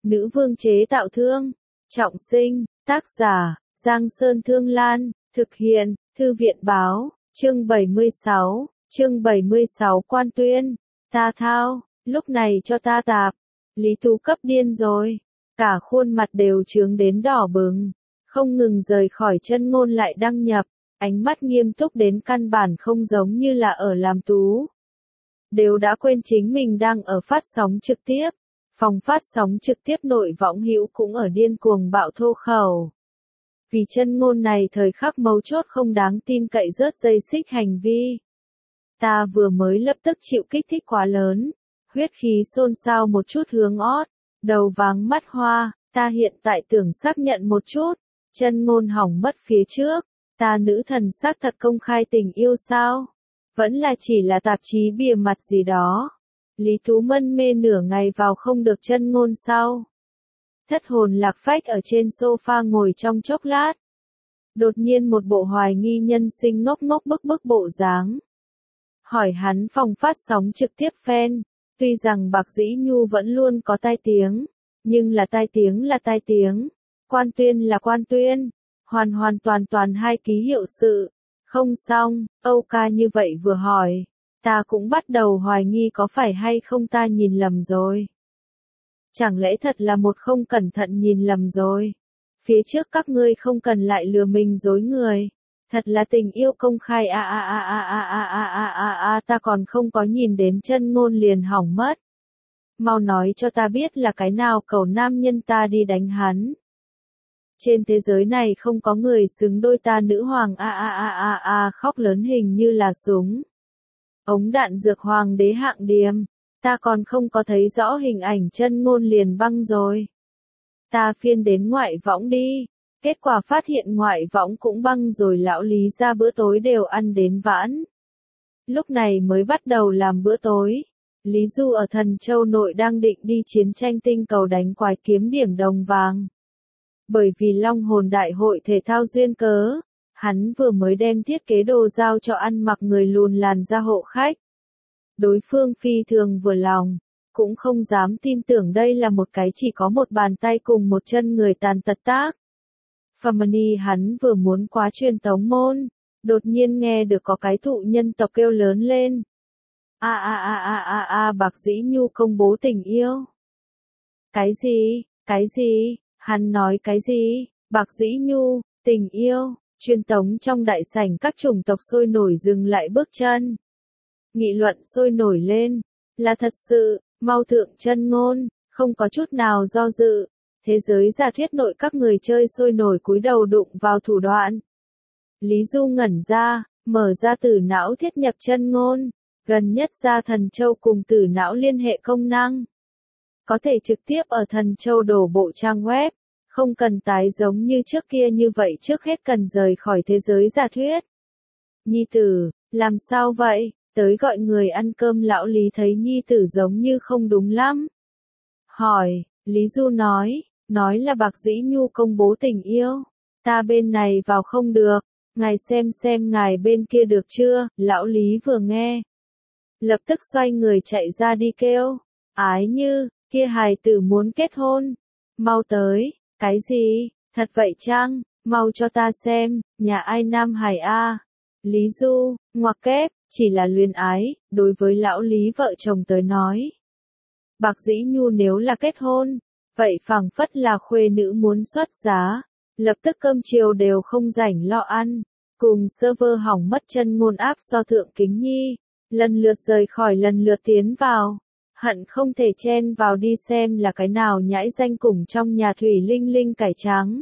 Nữ vương chế tạo thương. Trọng sinh, tác giả, Giang Sơn Thương Lan, thực hiện, Thư viện báo, chương 76, Quan Tuyên, ta thao, lúc này cho ta tạp, Lý Tú cấp điên rồi, cả khuôn mặt đều trướng đến đỏ bừng, không ngừng rời khỏi chân ngôn lại đăng nhập, ánh mắt nghiêm túc đến căn bản không giống như là ở làm tú. Đều đã quên chính mình đang ở phát sóng trực tiếp. Phòng phát sóng trực tiếp nội võng hữu cũng ở điên cuồng bạo thô khẩu. Vì chân ngôn này thời khắc mấu chốt không đáng tin cậy rớt dây xích hành vi. Ta vừa mới lập tức chịu kích thích quá lớn. Huyết khí xôn xao một chút hướng ót. Đầu váng mắt hoa, ta hiện tại tưởng xác nhận một chút. Chân ngôn hỏng mất phía trước. Ta nữ thần xác thật công khai tình yêu sao? Vẫn là chỉ là tạp chí bìa mặt gì đó. Lý Tú mân mê nửa ngày vào không được chân ngôn sau. Thất hồn lạc phách ở trên sofa ngồi trong chốc lát. Đột nhiên một bộ hoài nghi nhân sinh ngốc ngốc bức bộ dáng. Hỏi hắn phòng phát sóng trực tiếp fan. Tuy rằng Bạc Dĩ Nhu vẫn luôn có tai tiếng. Nhưng là tai tiếng. Quan Tuyên là Quan Tuyên. Hoàn toàn hai ký hiệu sự. Không xong, Âu ca như vậy vừa hỏi. Ta cũng bắt đầu hoài nghi có phải hay không ta nhìn lầm rồi. Chẳng lẽ thật là một không cẩn thận nhìn lầm rồi. Phía trước các ngươi không cần lại lừa mình dối người. Thật là tình yêu công khai ta còn không có nhìn đến chân ngôn liền hỏng mất. Mau nói cho ta biết là cái nào cầu nam nhân ta đi đánh hắn. Trên thế giới này không có người xứng đôi ta nữ hoàng khóc lớn hình như là súng. Ống đạn dược hoàng đế hạng điềm, ta còn không có thấy rõ hình ảnh chân ngôn liền băng rồi. Ta phiên đến ngoại võng đi, kết quả phát hiện ngoại võng cũng băng rồi lão Lý ra bữa tối đều ăn đến vãn. Lúc này mới bắt đầu làm bữa tối, Lý Du ở Thần Châu Nội đang định đi chiến tranh tinh cầu đánh quái kiếm điểm đồng vàng. Bởi vì Long Hồn Đại hội thể thao duyên cớ. Hắn vừa mới đem thiết kế đồ giao cho ăn mặc người lùn làn da hộ khách. Đối phương phi thường vừa lòng, cũng không dám tin tưởng đây là một cái chỉ có một bàn tay cùng một chân người tàn tật tác. Family hắn vừa muốn quá truyền tống môn, đột nhiên nghe được có cái thụ nhân tộc kêu lớn lên. Bạc Dĩ Nhu công bố tình yêu. Cái gì, hắn nói cái gì, Bạc Dĩ Nhu, tình yêu. Truyền tống trong đại sảnh các chủng tộc sôi nổi dừng lại bước chân. Nghị luận sôi nổi lên, là thật sự, mau thượng chân ngôn, không có chút nào do dự. Thế giới giả thuyết nội các người chơi sôi nổi cúi đầu đụng vào thủ đoạn. Lý Du ngẩn ra, mở ra tử não thiết nhập chân ngôn, gần nhất ra Thần Châu cùng tử não liên hệ công năng. Có thể trực tiếp ở Thần Châu đổ bộ trang web. Không cần tái giống như trước kia như vậy trước hết cần rời khỏi thế giới giả thuyết. Nhi tử, làm sao vậy? Tới gọi người ăn cơm lão Lý thấy nhi tử giống như không đúng lắm. Hỏi, Lý Du nói là Bạc Dĩ Nhu công bố tình yêu. Ta bên này vào không được, ngài xem ngài bên kia được chưa? Lão Lý vừa nghe. Lập tức xoay người chạy ra đi kêu. Ái Như, kia hài tử muốn kết hôn. Mau tới. Cái gì, thật vậy chăng, mau cho ta xem, nhà ai nam hài a? Lý Du, ngoặc kép, chỉ là luyến ái, đối với lão Lý vợ chồng tới nói. Bạc Dĩ Nhu nếu là kết hôn, vậy phảng phất là khuê nữ muốn xuất giá, lập tức cơm chiều đều không rảnh lo ăn, cùng server hỏng mất chân ngôn áp so thượng kính nhi, lần lượt rời khỏi lần lượt tiến vào. Hận không thể chen vào đi xem là cái nào nhãi danh cùng trong nhà thủy linh linh cải trắng.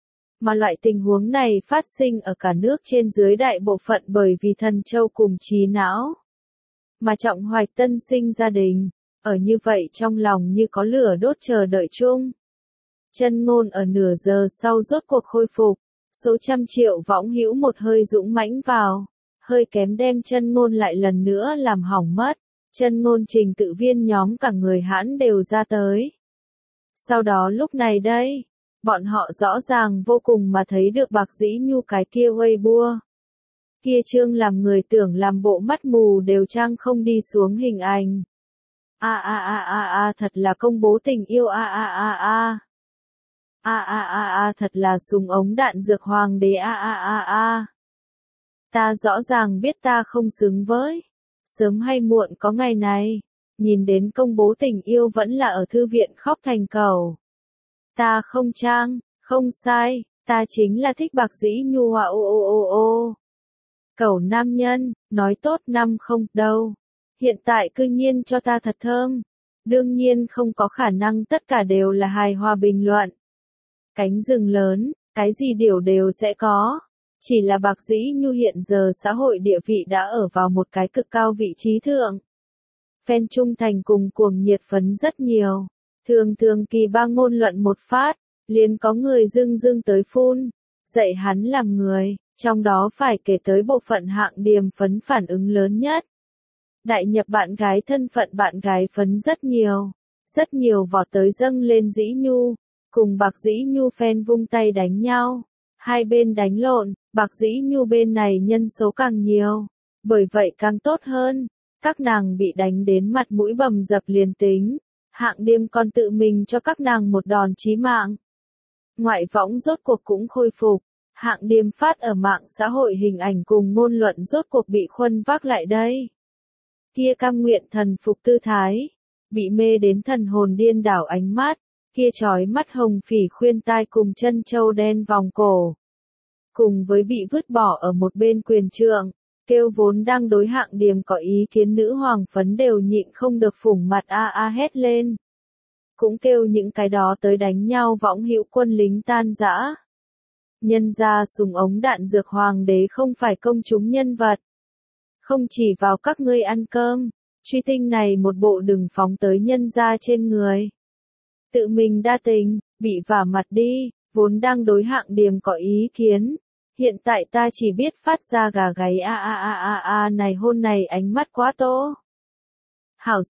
Mà loại tình huống này phát sinh ở cả nước trên dưới đại bộ phận bởi vì Thần Châu cùng trí não. Mà Trọng Hoạch tân sinh gia đình, ở như vậy trong lòng như có lửa đốt chờ đợi chung. Chân ngôn ở nửa giờ sau rốt cuộc khôi phục, số trăm triệu võng hữu một hơi dũng mãnh vào, hơi kém đem chân ngôn lại lần nữa làm hỏng mất. Chân ngôn trình tự viên nhóm cả người hãn đều ra tới. Sau đó lúc này đây, bọn họ rõ ràng vô cùng mà thấy được Bạc Dĩ Nhu cái kia Weibo. Kia trương làm người tưởng làm bộ mắt mù đều trang không đi xuống hình ảnh. Thật là công bố tình yêu thật là súng ống đạn dược hoàng đế Ta rõ ràng biết ta không xứng với. Sớm hay muộn có ngày này. Nhìn đến công bố tình yêu vẫn là ở thư viện khóc thành cầu. Ta không trang, không sai, ta chính là thích Bạc Dĩ Nhu Cẩu nam nhân, nói tốt năm không đâu. Hiện tại cư nhiên cho ta thật thơm. Đương nhiên không có khả năng tất cả đều là hài hòa bình luận. Cánh rừng lớn, cái gì đều sẽ có. Chỉ là Bạc Dĩ Nhu hiện giờ xã hội địa vị đã ở vào một cái cực cao vị trí thượng. Fan trung thành cùng cuồng nhiệt phấn rất nhiều. Thường kỳ ba ngôn luận một phát, liền có người dưng tới phun. Dạy hắn làm người, trong đó phải kể tới bộ phận hạng điềm phấn phản ứng lớn nhất. Đại nhập bạn gái thân phận bạn gái phấn rất nhiều vọt tới dâng lên Dĩ Nhu, cùng Bạc Dĩ Nhu fan vung tay đánh nhau, hai bên đánh lộn, Bạc Dĩ Nhu bên này nhân số càng nhiều, bởi vậy càng tốt hơn, các nàng bị đánh đến mặt mũi bầm dập liền tính, hạng điềm còn tự mình cho các nàng một đòn chí mạng. Ngoại võng rốt cuộc cũng khôi phục, hạng điềm phát ở mạng xã hội hình ảnh cùng ngôn luận rốt cuộc bị khuân vác lại đây. Kia cam nguyện thần phục tư thái, bị mê đến thần hồn điên đảo ánh mắt, kia chói mắt hồng phỉ khuyên tai cùng chân châu đen vòng cổ. Cùng với bị vứt bỏ ở một bên quyền trượng, kêu vốn đang đối hạng điềm có ý kiến nữ hoàng phấn đều nhịn không được phủng mặt hét lên. Cũng kêu những cái đó tới đánh nhau võng hữu quân lính tan rã. Nhân ra súng ống đạn dược hoàng đế không phải công chúng nhân vật. Không chỉ vào các ngươi ăn cơm, truy tinh này một bộ đừng phóng tới nhân ra trên người. Tự mình đa tình, bị vả mặt đi, vốn đang đối hạng điềm có ý kiến. Hiện tại ta chỉ biết phát ra gà gáy này hôn này ánh mắt quá tố. Hảo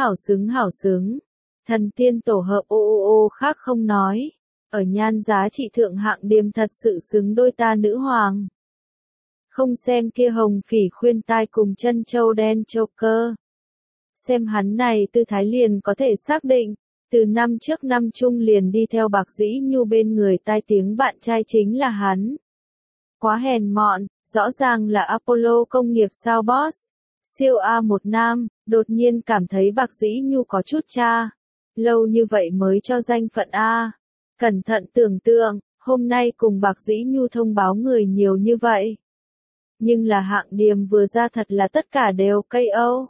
xứng. Thần tiên tổ hợp khác không nói. Ở nhan giá trị thượng hạng điềm thật sự xứng đôi ta nữ hoàng. Không xem kia hồng phỉ khuyên tai cùng chân châu đen châu cơ. Xem hắn này tư thái liền có thể xác định, từ năm trước năm chung liền đi theo Bạc Dĩ Nhu bên người tai tiếng bạn trai chính là hắn. Quá hèn mọn, rõ ràng là Apollo công nghiệp sao boss. Siêu A1 nam, đột nhiên cảm thấy Bạc Dĩ Nhu có chút cha. Lâu như vậy mới cho danh phận A. Cẩn thận tưởng tượng, hôm nay cùng Bạc Dĩ Nhu thông báo người nhiều như vậy. Nhưng là hạng điềm vừa ra thật là tất cả đều KO.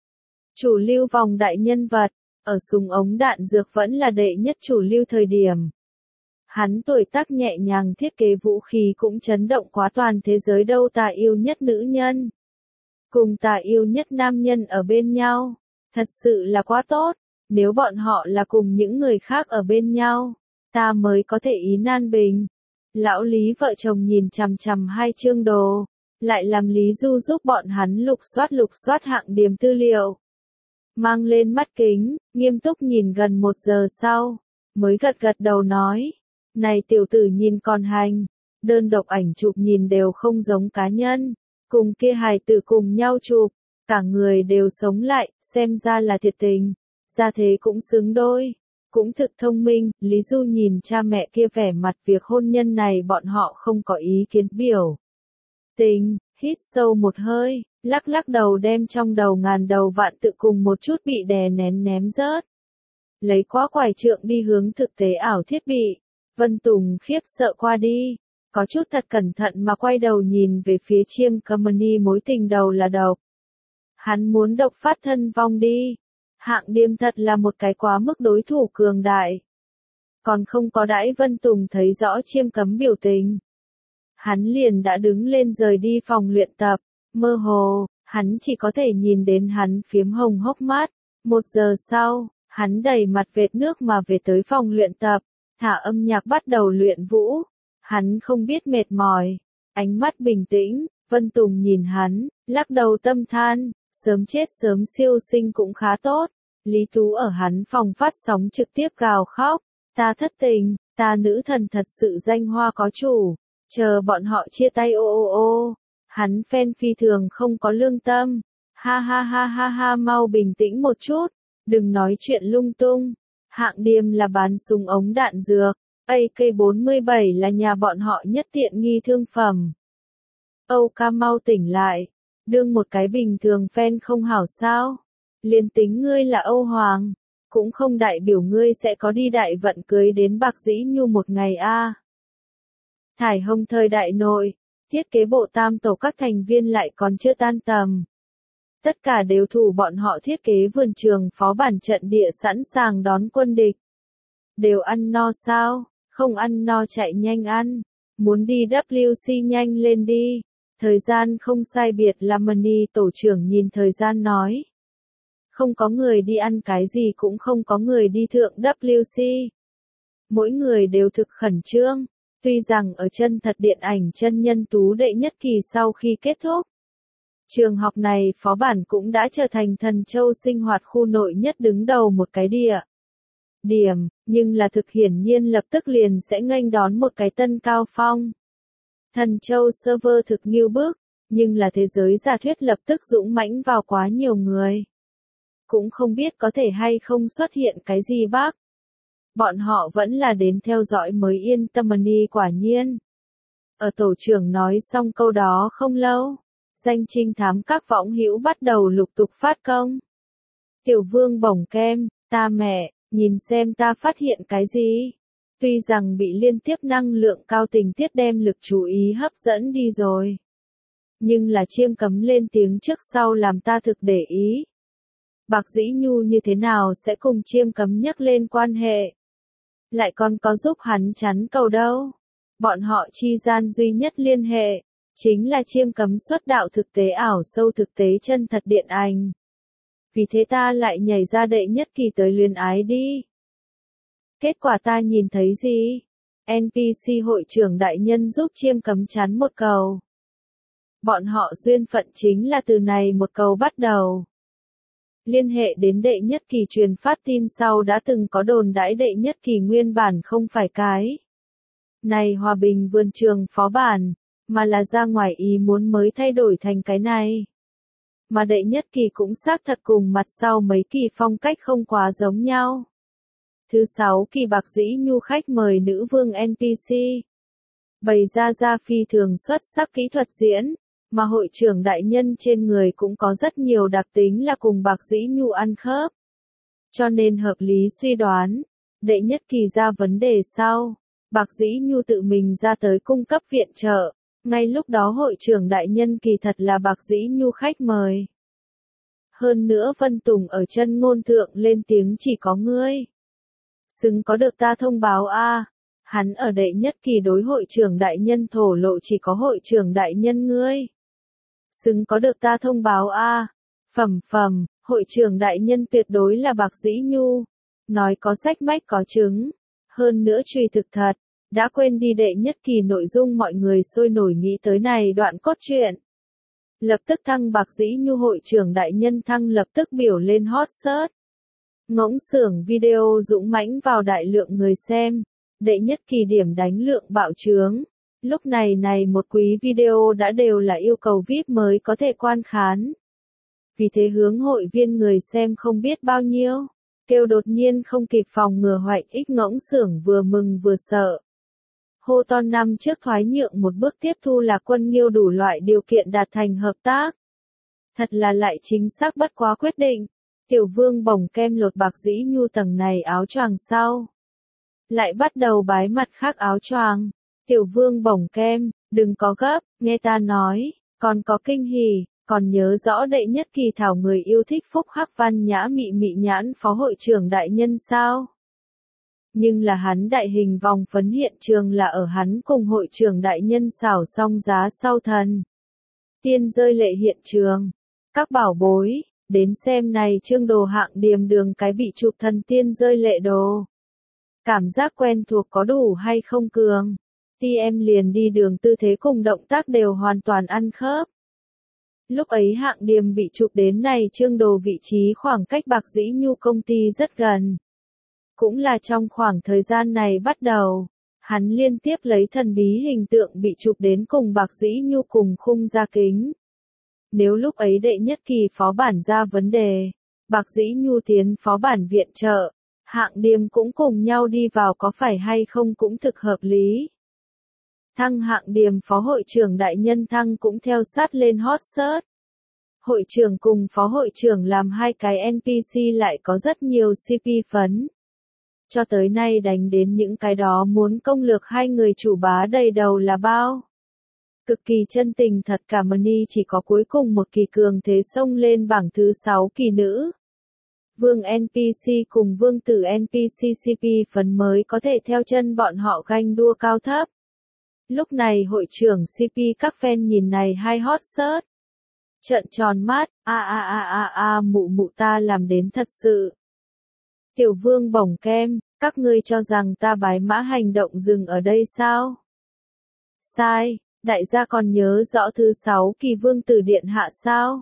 Chủ lưu vòng đại nhân vật, ở súng ống đạn dược vẫn là đệ nhất chủ lưu thời điểm. Hắn tuổi tác nhẹ nhàng thiết kế vũ khí cũng chấn động quá toàn thế giới đâu ta yêu nhất nữ nhân. Cùng ta yêu nhất nam nhân ở bên nhau. Thật sự là quá tốt, nếu bọn họ là cùng những người khác ở bên nhau, ta mới có thể ý nan bình. Lão Lý vợ chồng nhìn chằm chằm hai chương đồ, lại làm Lý Du giúp bọn hắn lục soát hạng điềm tư liệu. Mang lên mắt kính, nghiêm túc nhìn gần 1 giờ sau, mới gật đầu nói, này tiểu tử nhìn còn hành, đơn độc ảnh chụp nhìn đều không giống cá nhân, cùng kia hài tử cùng nhau chụp, cả người đều sống lại, xem ra là thiệt tình, ra thế cũng xứng đôi, cũng thực thông minh. Lý Du nhìn cha mẹ kia vẻ mặt việc hôn nhân này bọn họ không có ý kiến biểu tình, hít sâu một hơi, lắc đầu đem trong đầu ngàn đầu vạn tự cùng một chút bị đè nén ném rớt. Lấy quá quải trượng đi hướng thực tế ảo thiết bị, Vân Tùng khiếp sợ qua đi, có chút thật cẩn thận mà quay đầu nhìn về phía Chiêm Company mối tình đầu là độc. Hắn muốn độc phát thân vong đi. Hạng điềm thật là một cái quá mức đối thủ cường đại. Còn không có đãi Vân Tùng thấy rõ Chiêm Cấm biểu tình. Hắn liền đã đứng lên rời đi phòng luyện tập, mơ hồ, hắn chỉ có thể nhìn đến hắn phiếm hồng hốc mắt. 1 giờ sau, hắn đầy mặt vệt nước mà về tới phòng luyện tập, thả âm nhạc bắt đầu luyện vũ. Hắn không biết mệt mỏi, ánh mắt bình tĩnh, Vân Tùng nhìn hắn, lắc đầu tâm than, sớm chết sớm siêu sinh cũng khá tốt. Lý Tú ở hắn phòng phát sóng trực tiếp gào khóc, ta thất tình, ta nữ thần thật sự danh hoa có chủ, chờ bọn họ chia tay Hắn fan phi thường không có lương tâm, ha mau bình tĩnh một chút, Đừng nói chuyện lung tung. Hạng Điềm là bán súng ống đạn dược. AK-47 là nhà bọn họ nhất tiện nghi thương phẩm. Âu ca mau tỉnh lại. Đương một cái bình thường fan không hảo sao. Liền tính ngươi là Âu Hoàng. Cũng không đại biểu ngươi sẽ có đi đại vận cưới đến Bạc Dĩ Nhu một ngày a. Thải Hồng thời đại nội, thiết kế bộ tam tổ các thành viên lại còn chưa tan tầm. Tất cả đều thủ bọn họ thiết kế vườn trường phó bản trận địa sẵn sàng đón quân địch. Đều ăn no sao, không ăn no chạy nhanh ăn, muốn đi WC nhanh lên đi. Thời gian không sai biệt là Money tổ trưởng nhìn thời gian nói. Không có người đi ăn cái gì cũng không có người đi thượng WC. Mỗi người đều thực khẩn trương, tuy rằng ở chân thật điện ảnh chân nhân tú đệ nhất kỳ sau khi kết thúc. Trường học này phó bản cũng đã trở thành Thần Châu sinh hoạt khu nội nhất đứng đầu một cái điểm, nhưng là thực hiển nhiên lập tức liền sẽ nghênh đón một cái tân cao phong. Thần Châu server thực nghiêu bức, nhưng là thế giới giả thuyết lập tức dũng mãnh vào quá nhiều người. Cũng không biết có thể hay không xuất hiện cái gì bác. Bọn họ vẫn là đến theo dõi mới yên tâm. Money quả nhiên. Ở tổ trưởng nói xong câu đó không lâu, danh trinh thám các võng hữu bắt đầu lục tục phát công. Tiểu Vương bổng kem, ta mẹ, nhìn xem ta phát hiện cái gì. Tuy rằng bị liên tiếp năng lượng cao tình tiết đem lực chú ý hấp dẫn đi rồi. Nhưng là Chiêm Cấm lên tiếng trước sau làm ta thực để ý. Bạc Dĩ Nhu như thế nào sẽ cùng Chiêm Cấm nhắc lên quan hệ? Lại còn có giúp hắn chắn cầu đâu? Bọn họ chi gian duy nhất liên hệ, chính là Chiêm Cấm xuất đạo thực tế ảo sâu thực tế chân thật điện ảnh. Vì thế ta lại nhảy ra đệ nhất kỳ tới luyến ái đi. Kết quả ta nhìn thấy gì? NPC hội trưởng đại nhân giúp Chiêm Cấm chắn một cầu. Bọn họ duyên phận chính là từ này một cầu bắt đầu. Liên hệ đến đệ nhất kỳ truyền phát tin sau đã từng có đồn đãi đệ nhất kỳ nguyên bản không phải cái này hòa bình vườn trường phó bản, mà là ra ngoài ý muốn mới thay đổi thành cái này. Mà đệ nhất kỳ cũng xác thật cùng mặt sau mấy kỳ phong cách không quá giống nhau. Thứ 6 kỳ Bạc Dĩ Nhu khách mời nữ vương NPC. Bày ra phi thường xuất sắc kỹ thuật diễn. Mà hội trưởng đại nhân trên người cũng có rất nhiều đặc tính là cùng Bạc Dĩ Nhu ăn khớp. Cho nên hợp lý suy đoán, đệ nhất kỳ ra vấn đề sau, Bạc Dĩ Nhu tự mình ra tới cung cấp viện trợ, ngay lúc đó hội trưởng đại nhân kỳ thật là Bạc Dĩ Nhu khách mời. Hơn nữa Vân Tùng ở chân ngôn thượng lên tiếng chỉ có ngươi. Xứng có được ta thông báo a. Hắn ở đệ nhất kỳ đối hội trưởng đại nhân thổ lộ chỉ có hội trưởng đại nhân ngươi. Xứng có được ta thông báo a. Hội trưởng đại nhân tuyệt đối là Bạc Dĩ Nhu. Nói có sách mách có chứng. Hơn nữa truy thực thật. Đã quên đi đệ nhất kỳ nội dung mọi người sôi nổi nghĩ tới này đoạn cốt truyện. Lập tức thăng Bạc Dĩ Nhu hội trưởng đại nhân thăng lập tức biểu lên hot search. Ngỗng xưởng video dũng mãnh vào đại lượng người xem. Đệ nhất kỳ điểm đánh lượng bạo trướng. Lúc này một quý video đã đều là yêu cầu VIP mới có thể quan khán. Vì thế hướng hội viên người xem không biết bao nhiêu. Kêu đột nhiên không kịp phòng ngừa Hoạch Ích Ngỗng xưởng vừa mừng vừa sợ. Hô to năm trước thoái nhượng một bước tiếp thu là Quân Nghiêu đủ loại điều kiện đạt thành hợp tác. Thật là lại chính xác bất quá quyết định. Tiểu Vương bồng kem lột Bạc Dĩ Nhu tầng này áo choàng sau. Lại bắt đầu bái mặt khác áo choàng. Tiểu Vương bồng kem, đừng có gấp, nghe ta nói, còn có kinh hỉ, còn nhớ rõ đệ nhất kỳ thảo người yêu thích Phúc Hắc Văn Nhã mị mị nhãn phó hội trưởng đại nhân sao? Nhưng là hắn đại hình vòng phấn hiện trường là ở hắn cùng hội trưởng đại nhân xảo xong giá sau thần. Tiên rơi lệ hiện trường. Các bảo bối, đến xem này chương đồ Hạng Điềm đường cái bị chụp thần tiên rơi lệ đồ. Cảm giác quen thuộc có đủ hay không cường? Em liền đi đường tư thế cùng động tác đều hoàn toàn ăn khớp. Lúc ấy Hạng Điềm bị chụp đến này chương đồ vị trí khoảng cách Bạc Dĩ Nhu công ty rất gần. Cũng là trong khoảng thời gian này bắt đầu, hắn liên tiếp lấy thần bí hình tượng bị chụp đến cùng Bạc Dĩ Nhu cùng khung ra kính. Nếu lúc ấy đệ nhất kỳ phó bản ra vấn đề, Bạc Dĩ Nhu tiến phó bản viện trợ, Hạng Điềm cũng cùng nhau đi vào có phải hay không cũng thực hợp lý. Thăng Hạng Điềm phó hội trưởng đại nhân thăng cũng theo sát lên hot search. Hội trưởng cùng phó hội trưởng làm hai cái NPC lại có rất nhiều CP phấn. Cho tới nay đánh đến những cái đó muốn công lược hai người chủ bá đầy đầu là bao. Cực kỳ chân tình thật cảm ơn y chỉ có cuối cùng một kỳ cường thế xông lên bảng thứ 6 kỳ nữ. Vương NPC cùng vương tử NPC CP phấn mới có thể theo chân bọn họ ganh đua cao thấp. Lúc này hội trưởng CP các fan nhìn này hai hot search. Trợn tròn mắt, mụ mụ ta làm đến thật sự. Tiểu vương bổng kem, các ngươi cho rằng ta bái mã hành động dừng ở đây sao? Sai, đại gia còn nhớ rõ thứ 6 kỳ vương tử điện hạ sao?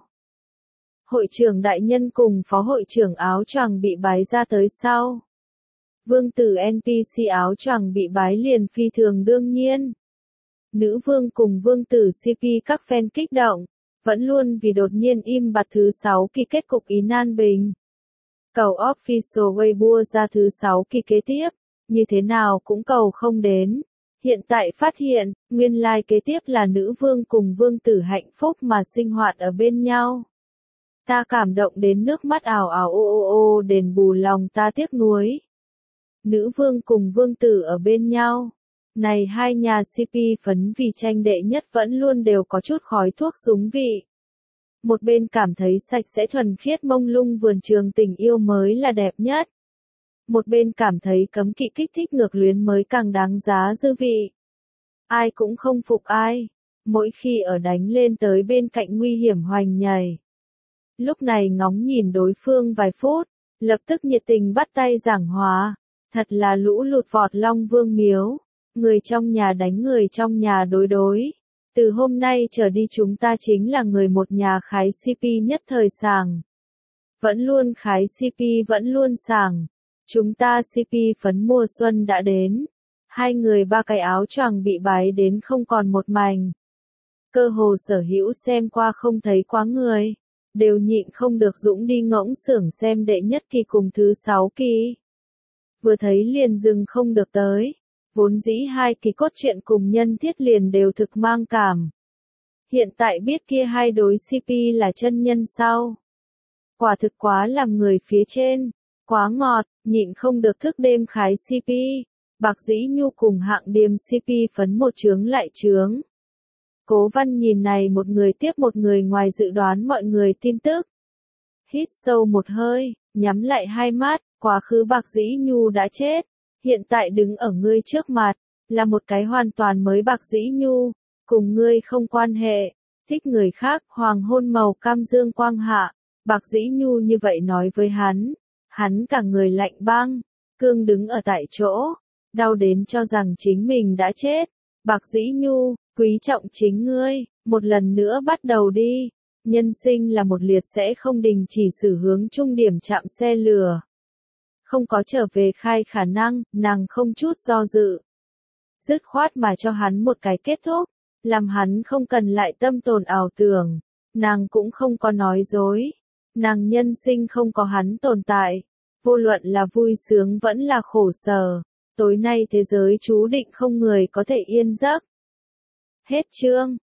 Hội trưởng đại nhân cùng phó hội trưởng áo choàng bị bái ra tới sau. Vương tử NPC áo choàng bị bái liền phi thường đương nhiên. Nữ vương cùng vương tử CP các fan kích động, vẫn luôn vì đột nhiên im bặt thứ 6 kỳ kết cục ý nan bình. Cầu official Weibo ra thứ 6 kỳ kế tiếp, như thế nào cũng cầu không đến. Hiện tại phát hiện, nguyên lai kế tiếp là nữ vương cùng vương tử hạnh phúc mà sinh hoạt ở bên nhau. Ta cảm động đến nước mắt ào ào ô đền bù lòng ta tiếc nuối. Nữ vương cùng vương tử ở bên nhau. Này hai nhà CP phấn vì tranh đệ nhất vẫn luôn đều có chút khói thuốc súng vị. Một bên cảm thấy sạch sẽ thuần khiết mông lung vườn trường tình yêu mới là đẹp nhất. Một bên cảm thấy cấm kỵ kích thích ngược luyến mới càng đáng giá dư vị. Ai cũng không phục ai, mỗi khi ở đánh lên tới bên cạnh nguy hiểm hoành nhảy. Lúc này ngóng nhìn đối phương vài phút, lập tức nhiệt tình bắt tay giảng hòa, thật là lũ lụt vọt Long Vương miếu, người trong nhà đánh người trong nhà đối đối. Từ hôm nay trở đi chúng ta chính là người một nhà khái CP nhất thời sàng. Vẫn luôn khái CP vẫn luôn sàng. Chúng ta CP phấn mùa xuân đã đến. Hai người ba cái áo choàng bị bái đến không còn một mảnh. Cơ hồ sở hữu xem qua không thấy quá người. Đều nhịn không được dũng đi ngỗng xưởng xem đệ nhất kỳ cùng thứ 6 kỳ. Vừa thấy liền dừng không được tới. Vốn dĩ hai kỳ cốt truyện cùng nhân thiết liền đều thực mang cảm. Hiện tại biết kia hai đối CP là chân nhân sau. Quả thực quá làm người phía trên. Quá ngọt, nhịn không được thức đêm khái CP. Bạc Dĩ Nhu cùng Hạng Điềm CP phấn một chướng lại chướng. Cố Văn nhìn này một người tiếp một người ngoài dự đoán mọi người tin tức. Hít sâu một hơi, nhắm lại hai mắt, quá khứ Bạc Dĩ Nhu đã chết. Hiện tại đứng ở ngươi trước mặt, là một cái hoàn toàn mới Bạc Dĩ Nhu, cùng ngươi không quan hệ, thích người khác, hoàng hôn màu cam dương quang hạ, Bạc Dĩ Nhu như vậy nói với hắn cả người lạnh băng, cương đứng ở tại chỗ, đau đến cho rằng chính mình đã chết, Bạc Dĩ Nhu, quý trọng chính ngươi, một lần nữa bắt đầu đi, nhân sinh là một liệt sẽ không đình chỉ xử hướng trung điểm chạm xe lửa. Không có trở về khai khả năng, nàng không chút do dự. Dứt khoát mà cho hắn một cái kết thúc, làm hắn không cần lại tâm tồn ảo tưởng, nàng cũng không có nói dối. Nàng nhân sinh không có hắn tồn tại, vô luận là vui sướng vẫn là khổ sở, tối nay thế giới chú định không người có thể yên giấc. Hết chương.